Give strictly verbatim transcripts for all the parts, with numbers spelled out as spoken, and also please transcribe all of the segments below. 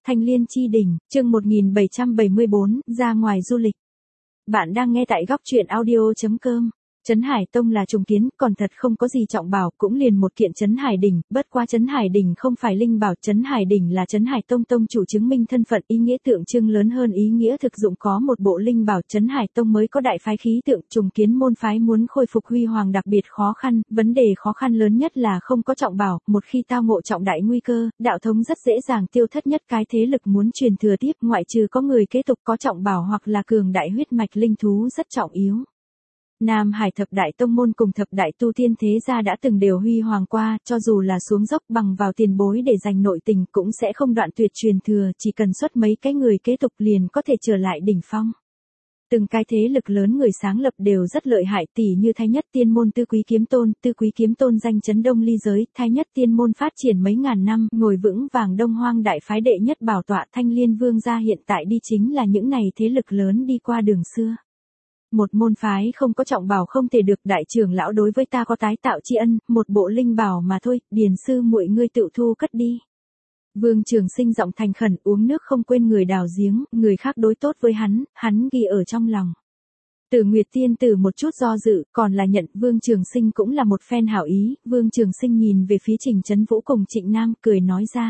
Thanh Liên Chi Đỉnh, chương một nghìn bảy trăm bảy mươi bốn, ra ngoài du lịch. Bạn đang nghe tại góc truyện audio chấm com. Trấn Hải Tông là trùng kiến, còn thật không có gì trọng bảo, cũng liền một kiện Trấn Hải Đỉnh, bất qua Trấn Hải Đỉnh không phải linh bảo, Trấn Hải Đỉnh là Trấn Hải Tông tông chủ chứng minh thân phận, ý nghĩa tượng trưng lớn hơn ý nghĩa thực dụng, có một bộ linh bảo Trấn Hải Tông mới có đại phái khí tượng, trùng kiến môn phái muốn khôi phục huy hoàng đặc biệt khó khăn, vấn đề khó khăn lớn nhất là không có trọng bảo, một khi tao ngộ trọng đại nguy cơ, đạo thống rất dễ dàng tiêu thất, nhất cái thế lực muốn truyền thừa tiếp, ngoại trừ có người kế tục có trọng bảo hoặc là cường đại huyết mạch linh thú rất trọng yếu. Nam Hải thập đại tông môn cùng thập đại tu tiên thế gia đã từng đều huy hoàng qua, cho dù là xuống dốc bằng vào tiền bối để giành nội tình cũng sẽ không đoạn tuyệt truyền thừa, chỉ cần xuất mấy cái người kế tục liền có thể trở lại đỉnh phong. Từng cái thế lực lớn người sáng lập đều rất lợi hại, tỷ như Thái Nhất Tiên môn Tư Quý Kiếm Tôn, Tư Quý Kiếm Tôn danh chấn Đông Ly giới, Thái Nhất Tiên môn phát triển mấy ngàn năm, ngồi vững vàng Đông Hoang đại phái đệ nhất bảo tọa, Thanh Liên Vương gia hiện tại đi chính là những này thế lực lớn đi qua đường xưa. Một môn phái không có trọng bảo không thể được, đại trưởng lão đối với ta có tái tạo tri ân, một bộ linh bảo mà thôi, điền sư muội ngươi tự thu cất đi. Vương Trường Sinh giọng thành khẩn, uống nước không quên người đào giếng, người khác đối tốt với hắn, hắn ghi ở trong lòng. Tử Nguyệt Tiên Tử một chút do dự, còn là nhận, Vương Trường Sinh cũng là một phen hảo ý, Vương Trường Sinh nhìn về phía Trình Chấn Vũ cùng Trịnh Nam, cười nói ra.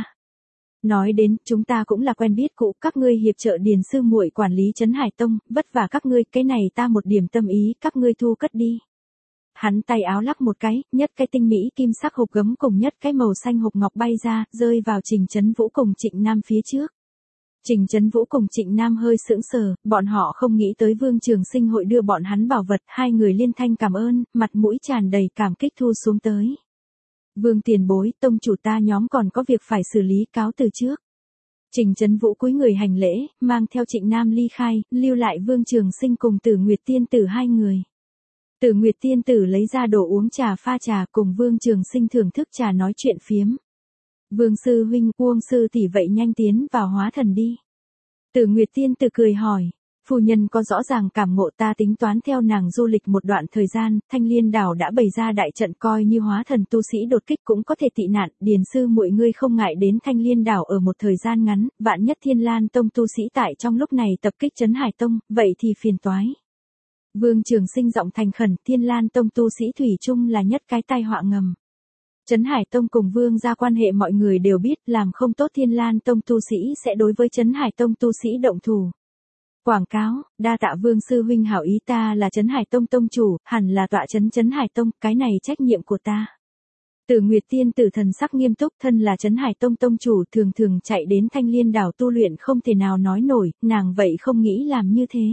Nói đến, chúng ta cũng là quen biết cũ, các ngươi hiệp trợ điền sư muội quản lý Trấn Hải Tông, vất vả các ngươi, cái này ta một điểm tâm ý, các ngươi thu cất đi. Hắn tay áo lắc một cái, nhất cái tinh mỹ kim sắc hộp gấm cùng nhất cái màu xanh hộp ngọc bay ra, rơi vào Trình Chấn Vũ cùng Trịnh Nam phía trước. Trình Chấn Vũ cùng Trịnh Nam hơi sững sờ, bọn họ không nghĩ tới Vương Trường Sinh hội đưa bọn hắn bảo vật, hai người liên thanh cảm ơn, mặt mũi tràn đầy cảm kích thu xuống tới. Vương tiền bối, tông chủ ta nhóm còn có việc phải xử lý, cáo từ trước. Trình Chấn Vũ cúi người hành lễ, mang theo Trịnh Nam ly khai, lưu lại Vương Trường Sinh cùng Tử Nguyệt Tiên Tử hai người. Tử Nguyệt Tiên Tử lấy ra đồ uống trà pha trà, cùng Vương Trường Sinh thưởng thức trà nói chuyện phiếm. Vương sư huynh, Uông sư tỷ vậy nhanh tiến vào hóa thần đi. Tử Nguyệt Tiên Tử cười hỏi. Phu nhân có rõ ràng cảm ngộ, ta tính toán theo nàng du lịch một đoạn thời gian, Thanh Liên đảo đã bày ra đại trận, coi như hóa thần tu sĩ đột kích cũng có thể tị nạn, điền sư muội ngươi không ngại đến Thanh Liên đảo ở một thời gian ngắn, vạn nhất Thiên Lan Tông tu sĩ tại trong lúc này tập kích Trấn Hải Tông, vậy thì phiền toái. Vương Trường Sinh giọng thành khẩn, Thiên Lan Tông tu sĩ thủy chung là nhất cái tai họa ngầm. Trấn Hải Tông cùng Vương gia quan hệ mọi người đều biết, làm không tốt Thiên Lan Tông tu sĩ sẽ đối với Trấn Hải Tông tu sĩ động thủ. Quảng cáo, đa tạ Vương sư huynh hảo ý, ta là Trấn Hải Tông tông chủ, hẳn là tọa trấn Trấn Hải Tông, cái này trách nhiệm của ta. Tử Nguyệt Tiên Tử thần sắc nghiêm túc, thân là Trấn Hải Tông tông chủ, thường thường chạy đến Thanh Liên đảo tu luyện không thể nào nói nổi, nàng vậy không nghĩ làm như thế.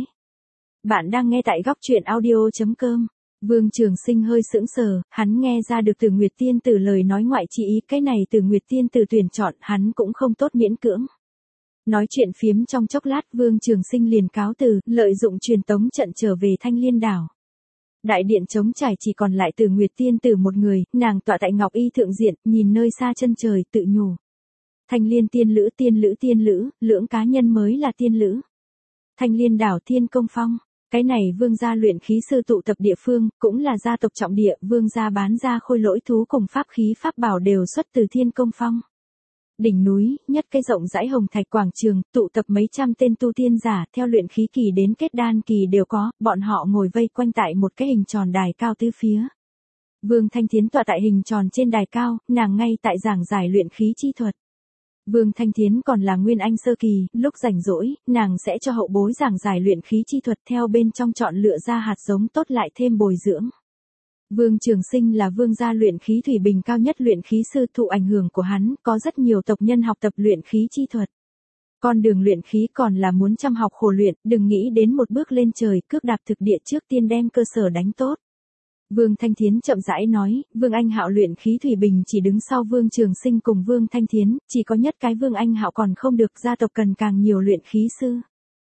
Bạn đang nghe tại góc truyện audio chấm com. Vương Trường Sinh hơi sững sờ, hắn nghe ra được Tử Nguyệt Tiên Tử lời nói ngoại chỉ ý, cái này Tử Nguyệt Tiên Tử tuyển chọn, hắn cũng không tốt miễn cưỡng. Nói chuyện phiếm trong chốc lát, Vương Trường Sinh liền cáo từ, lợi dụng truyền tống trận trở về Thanh Liên đảo. Đại điện trống trải chỉ còn lại Tử Nguyệt Tiên Tử một người, nàng tọa tại ngọc y thượng diện, nhìn nơi xa chân trời, tự nhủ. Thanh Liên tiên lữ tiên lữ tiên lữ, lưỡng cá nhân mới là tiên lữ. Thanh Liên đảo Thiên Công Phong, cái này Vương gia luyện khí sư tụ tập địa phương, cũng là gia tộc trọng địa, Vương gia bán ra khôi lỗi thú cùng pháp khí pháp bảo đều xuất từ Thiên Công Phong. Đỉnh núi, nhất cái rộng rãi hồng thạch quảng trường, tụ tập mấy trăm tên tu tiên giả, theo luyện khí kỳ đến kết đan kỳ đều có, bọn họ ngồi vây quanh tại một cái hình tròn đài cao tứ phía. Vương Thanh Thiến tọa tại hình tròn trên đài cao, nàng ngay tại giảng giải luyện khí chi thuật. Vương Thanh Thiến còn là nguyên anh sơ kỳ, lúc rảnh rỗi, nàng sẽ cho hậu bối giảng giải luyện khí chi thuật, theo bên trong chọn lựa ra hạt giống tốt lại thêm bồi dưỡng. Vương Trường Sinh là vương gia luyện khí thủy bình cao nhất luyện khí sư, thụ ảnh hưởng của hắn, có rất nhiều tộc nhân học tập luyện khí chi thuật. Con đường luyện khí còn là muốn chăm học khổ luyện, đừng nghĩ đến một bước lên trời, cước đạp thực địa trước tiên đem cơ sở đánh tốt. Vương Thanh Thiến chậm rãi nói, Vương Anh Hạo luyện khí thủy bình chỉ đứng sau Vương Trường Sinh cùng Vương Thanh Thiến, chỉ có nhất cái Vương Anh Hạo còn không được, gia tộc cần càng nhiều luyện khí sư.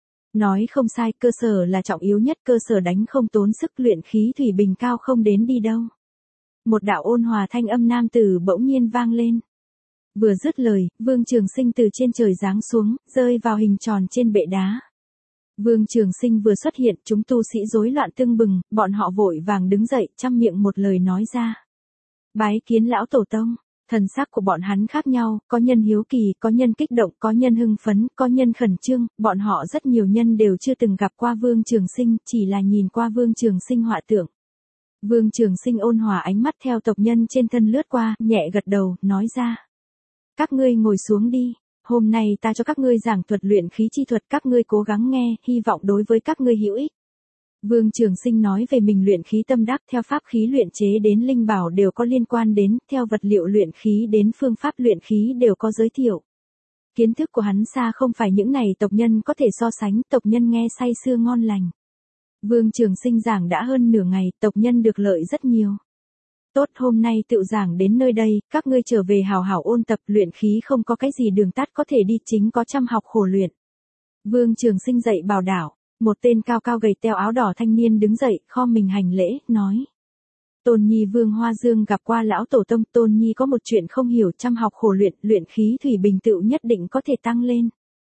Nói không sai, cơ sở là trọng yếu nhất, cơ sở đánh không tốn sức, luyện khí thủy bình cao không đến đi đâu. Một đạo ôn hòa thanh âm nam tử bỗng nhiên vang lên. Vừa dứt lời, Vương Trường Sinh từ trên trời giáng xuống, rơi vào hình tròn trên bệ đá. Vương Trường Sinh vừa xuất hiện, chúng tu sĩ rối loạn tưng bừng, bọn họ vội vàng đứng dậy, trăm miệng một lời nói ra. Bái kiến lão tổ tông. Thần sắc của bọn hắn khác nhau, có nhân hiếu kỳ, có nhân kích động, có nhân hưng phấn, có nhân khẩn trương, bọn họ rất nhiều nhân đều chưa từng gặp qua Vương Trường Sinh, chỉ là nhìn qua Vương Trường Sinh họa tượng. Vương Trường Sinh ôn hòa ánh mắt theo tộc nhân trên thân lướt qua, nhẹ gật đầu, nói ra. Các ngươi ngồi xuống đi, hôm nay ta cho các ngươi giảng thuật luyện khí chi thuật, các ngươi cố gắng nghe, hy vọng đối với các ngươi hữu ích. Vương Trường Sinh nói về mình luyện khí tâm đắc, theo pháp khí luyện chế đến linh bảo đều có liên quan đến, theo vật liệu luyện khí đến phương pháp luyện khí đều có giới thiệu. Kiến thức của hắn xa không phải những này tộc nhân có thể so sánh, tộc nhân nghe say sưa ngon lành. Vương Trường Sinh giảng đã hơn nửa ngày, tộc nhân được lợi rất nhiều. Tốt, hôm nay tự giảng đến nơi đây, các ngươi trở về hào hảo ôn tập, luyện khí không có cái gì đường tắt có thể đi, chính có chăm học khổ luyện. Vương Trường Sinh dạy bảo đảo, một tên cao cao gầy teo áo đỏ thanh niên đứng dậy, khom mình hành lễ, nói. Tôn Nhi Vương Hoa Dương gặp qua lão tổ tông, Tôn Nhi có một chuyện không hiểu, chăm học khổ luyện, luyện khí thủy bình tựu nhất định có thể tăng lên.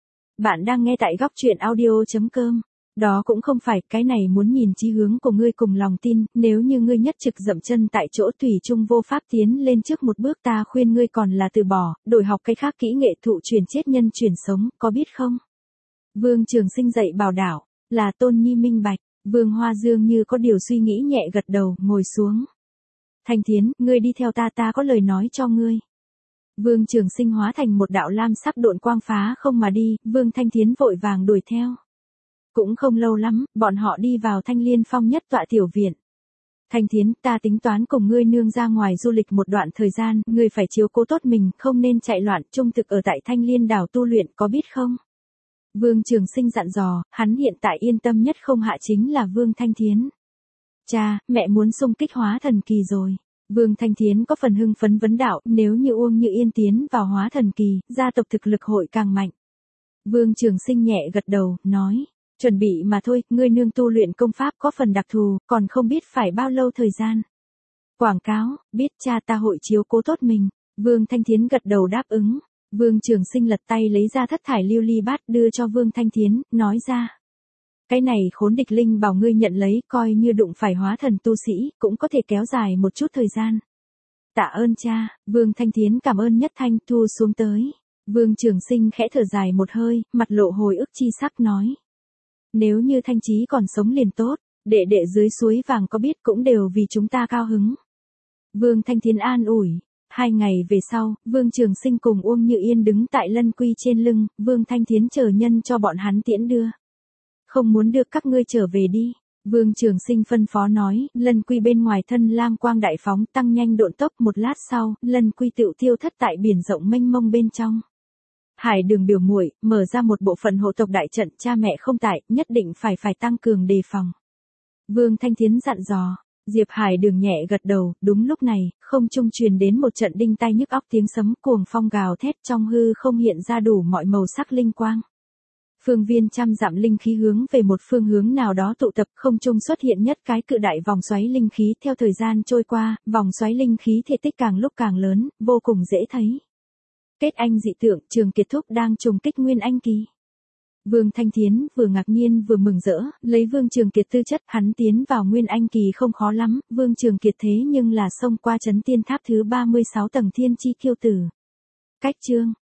Bạn đang nghe tại góc truyện audio chấm com. Đó cũng không phải, cái này muốn nhìn chí hướng của ngươi cùng lòng tin, nếu như ngươi nhất trực dậm chân tại chỗ tùy chung vô pháp tiến lên trước một bước, ta khuyên ngươi còn là từ bỏ, đổi học cái khác kỹ nghệ thụ truyền chết nhân truyền sống, có biết không? Vương Trường Sinh dạy bảo đảo, là Tôn Nhi minh bạch, Vương Hoa Dương như có điều suy nghĩ nhẹ gật đầu, ngồi xuống. Thanh Thiến, ngươi đi theo ta, ta có lời nói cho ngươi. Vương Trường Sinh hóa thành một đạo lam sắc độn quang phá không mà đi, Vương Thanh Thiến vội vàng đuổi theo. Cũng không lâu lắm, bọn họ đi vào Thanh Liên Phong nhất tọa tiểu viện. Thanh Thiến, ta tính toán cùng ngươi nương ra ngoài du lịch một đoạn thời gian, ngươi phải chiếu cố tốt mình, không nên chạy loạn, trung thực ở tại Thanh Liên đảo tu luyện, có biết không? Vương Trường Sinh dặn dò, hắn hiện tại yên tâm nhất không hạ chính là Vương Thanh Thiến. Cha, mẹ muốn xung kích hóa thần kỳ rồi. Vương Thanh Thiến có phần hưng phấn vấn đạo, nếu như Uông Như Yên tiến vào hóa thần kỳ, gia tộc thực lực hội càng mạnh. Vương Trường Sinh nhẹ gật đầu, nói. Chuẩn bị mà thôi, ngươi nương tu luyện công pháp có phần đặc thù, còn không biết phải bao lâu thời gian. Quảng cáo, biết cha, ta hội chiếu cố tốt mình. Vương Thanh Thiến gật đầu đáp ứng. Vương Trường Sinh lật tay lấy ra thất thải lưu ly bát đưa cho Vương Thanh Thiến, nói ra. Cái này khốn địch linh bảo ngươi nhận lấy, coi như đụng phải hóa thần tu sĩ, cũng có thể kéo dài một chút thời gian. Tạ ơn cha, Vương Thanh Thiến cảm ơn nhất thanh, thu xuống tới. Vương Trường Sinh khẽ thở dài một hơi, mặt lộ hồi ức chi sắc nói. Nếu như Thanh Chí còn sống liền tốt, đệ đệ dưới suối vàng có biết cũng đều vì chúng ta cao hứng. Vương Thanh Thiến an ủi. Hai ngày về sau, Vương Trường Sinh cùng Uông Như Yên đứng tại lân quy trên lưng, Vương Thanh Thiến chờ nhân cho bọn hắn tiễn đưa. Không muốn đưa các ngươi trở về đi. Vương Trường Sinh phân phó nói, lân quy bên ngoài thân lam quang đại phóng tăng nhanh độn tốc, một lát sau, lân quy tựu tiêu thất tại biển rộng mênh mông bên trong. Hải Đường biểu muội mở ra một bộ phận hộ tộc đại trận, cha mẹ không tại, nhất định phải phải tăng cường đề phòng. Vương Thanh Thiến dặn dò. Diệp Hải Đường nhẹ gật đầu, đúng lúc này, không trung truyền đến một trận đinh tai nhức óc tiếng sấm, cuồng phong gào thét, trong hư không hiện ra đủ mọi màu sắc linh quang. Phương viên trăm dặm linh khí hướng về một phương hướng nào đó tụ tập, không trung xuất hiện nhất cái cự đại vòng xoáy linh khí, theo thời gian trôi qua, vòng xoáy linh khí thể tích càng lúc càng lớn, vô cùng dễ thấy. Kết anh dị tượng, Trường Kiệt Thúc đang trùng kích Nguyên Anh kỳ. Vương Thanh Thiến vừa ngạc nhiên vừa mừng rỡ, lấy Vương Trường Kiệt tư chất, hắn tiến vào Nguyên Anh kỳ không khó lắm, Vương Trường Kiệt thế nhưng là xông qua chấn tiên tháp thứ ba mươi sáu tầng thiên chi kiêu tử. Cách chương